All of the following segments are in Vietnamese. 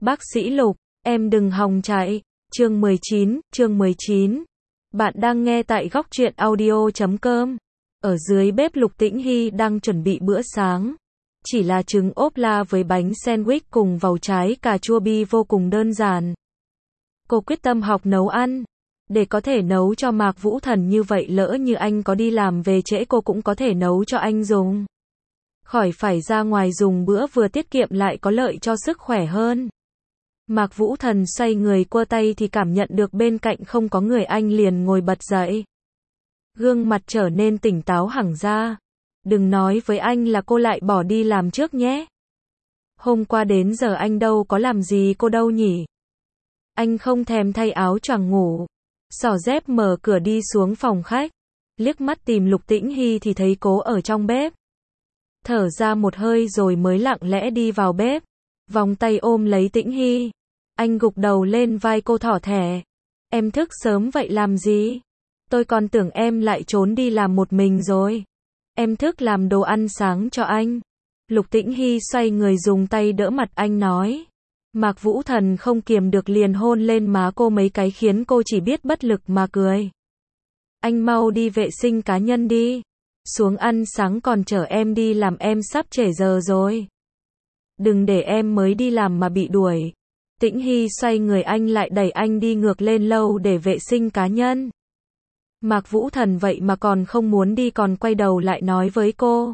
Bác sĩ Lục, em đừng hòng chạy. Chương 19. Bạn đang nghe tại góc truyện audio.com. Ở dưới bếp Lục Tĩnh Hy đang chuẩn bị bữa sáng. Chỉ là trứng ốp la với bánh sandwich cùng vàu trái cà chua bi vô cùng đơn giản. Cô quyết tâm học nấu ăn. Để có thể nấu cho Mạc Vũ Thần như vậy, lỡ như anh có đi làm về trễ cô cũng có thể nấu cho anh dùng. Khỏi phải ra ngoài dùng bữa, vừa tiết kiệm lại có lợi cho sức khỏe hơn. Mạc Vũ Thần xoay người quơ tay thì cảm nhận được bên cạnh không có người, anh liền ngồi bật dậy. Gương mặt trở nên tỉnh táo hẳn ra. Đừng nói với anh là cô lại bỏ đi làm trước nhé. Hôm qua đến giờ anh đâu có làm gì cô đâu nhỉ. Anh không thèm thay áo choàng ngủ. Xỏ dép mở cửa đi xuống phòng khách. Liếc mắt tìm Lục Tĩnh Hy thì thấy cô ở trong bếp. Thở ra một hơi rồi mới lặng lẽ đi vào bếp. Vòng tay ôm lấy Tĩnh Hy. Anh gục đầu lên vai cô thỏ thẻ. Em thức sớm vậy làm gì? Tôi còn tưởng em lại trốn đi làm một mình rồi. Em thức làm đồ ăn sáng cho anh. Lục Tĩnh Hy xoay người dùng tay đỡ mặt anh nói. Mạc Vũ Thần không kiềm được liền hôn lên má cô mấy cái khiến cô chỉ biết bất lực mà cười. Anh mau đi vệ sinh cá nhân đi. Xuống ăn sáng còn chở em đi làm, em sắp trễ giờ rồi. Đừng để em mới đi làm mà bị đuổi. Tĩnh Hy xoay người, anh lại đẩy anh đi ngược lên lầu để vệ sinh cá nhân. Mạc Vũ Thần vậy mà còn không muốn đi, còn quay đầu lại nói với cô.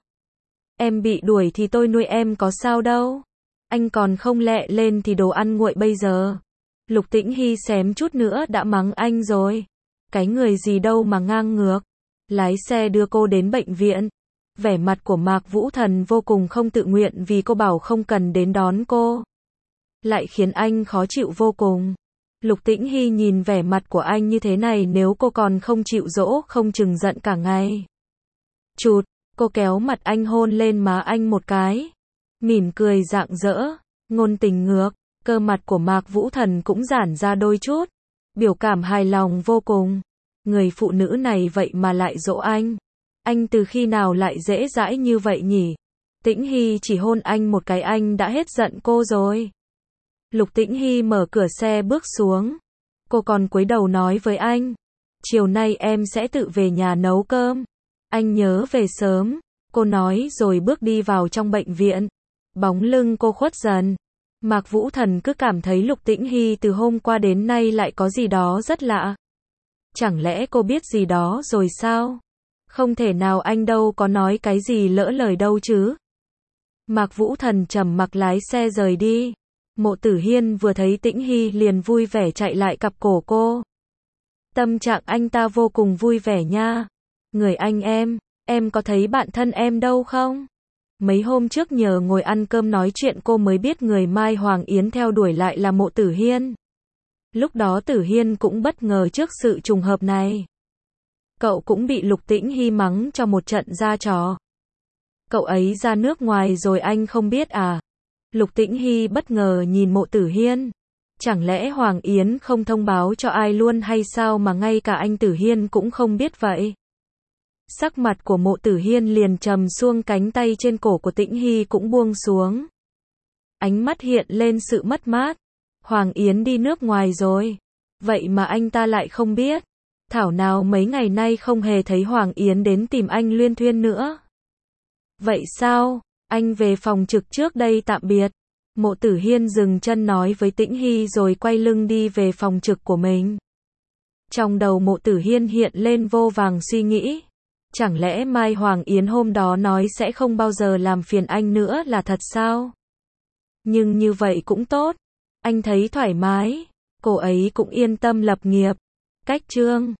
Em bị đuổi thì tôi nuôi em có sao đâu. Anh còn không lẹ lên thì đồ ăn nguội bây giờ. Lục Tĩnh Hy xém chút nữa đã mắng anh rồi. Cái người gì đâu mà ngang ngược. Lái xe đưa cô đến bệnh viện. Vẻ mặt của Mạc Vũ Thần vô cùng không tự nguyện vì cô bảo không cần đến đón cô. Lại khiến anh khó chịu vô cùng. Lục Tĩnh Hy nhìn vẻ mặt của anh như thế này, nếu cô còn không chịu dỗ không chừng giận cả ngày. Chụt, cô kéo mặt anh hôn lên má anh một cái. Mỉm cười rạng rỡ, ngôn tình ngược, cơ mặt của Mạc Vũ Thần cũng giãn ra đôi chút. Biểu cảm hài lòng vô cùng. Người phụ nữ này vậy mà lại dỗ anh. Anh từ khi nào lại dễ dãi như vậy nhỉ? Tĩnh Hy chỉ hôn anh một cái anh đã hết giận cô rồi. Lục Tĩnh Hy mở cửa xe bước xuống. Cô còn cúi đầu nói với anh. Chiều nay em sẽ tự về nhà nấu cơm. Anh nhớ về sớm. Cô nói rồi bước đi vào trong bệnh viện. Bóng lưng cô khuất dần. Mạc Vũ Thần cứ cảm thấy Lục Tĩnh Hy từ hôm qua đến nay lại có gì đó rất lạ. Chẳng lẽ cô biết gì đó rồi sao? Không thể nào, anh đâu có nói cái gì lỡ lời đâu chứ. Mạc Vũ Thần trầm mặc lái xe rời đi. Mộ Tử Hiên vừa thấy Tĩnh Hy liền vui vẻ chạy lại cặp cổ cô. Tâm trạng anh ta vô cùng vui vẻ nha. Người anh em có thấy bạn thân em đâu không? Mấy hôm trước nhờ ngồi ăn cơm nói chuyện cô mới biết người Mai Hoàng Yến theo đuổi lại là Mộ Tử Hiên. Lúc đó Tử Hiên cũng bất ngờ trước sự trùng hợp này. Cậu cũng bị Lục Tĩnh Hy mắng cho một trận ra trò. Cậu ấy ra nước ngoài rồi anh không biết à? Lục Tĩnh Hy bất ngờ nhìn Mộ Tử Hiên. Chẳng lẽ Hoàng Yến không thông báo cho ai luôn hay sao mà ngay cả anh Tử Hiên cũng không biết vậy? Sắc mặt của Mộ Tử Hiên liền trầm xuống, cánh tay trên cổ của Tĩnh Hy cũng buông xuống. Ánh mắt hiện lên sự mất mát. Hoàng Yến đi nước ngoài rồi. Vậy mà anh ta lại không biết. Thảo nào mấy ngày nay không hề thấy Hoàng Yến đến tìm anh luyên thuyên nữa. Vậy sao? Anh về phòng trực trước đây, tạm biệt. Mộ Tử Hiên dừng chân nói với Tĩnh Hy rồi quay lưng đi về phòng trực của mình. Trong đầu Mộ Tử Hiên hiện lên vô vàng suy nghĩ. Chẳng lẽ Mai Hoàng Yến hôm đó nói sẽ không bao giờ làm phiền anh nữa là thật sao? Nhưng như vậy cũng tốt. Anh thấy thoải mái. Cô ấy cũng yên tâm lập nghiệp. Cách chương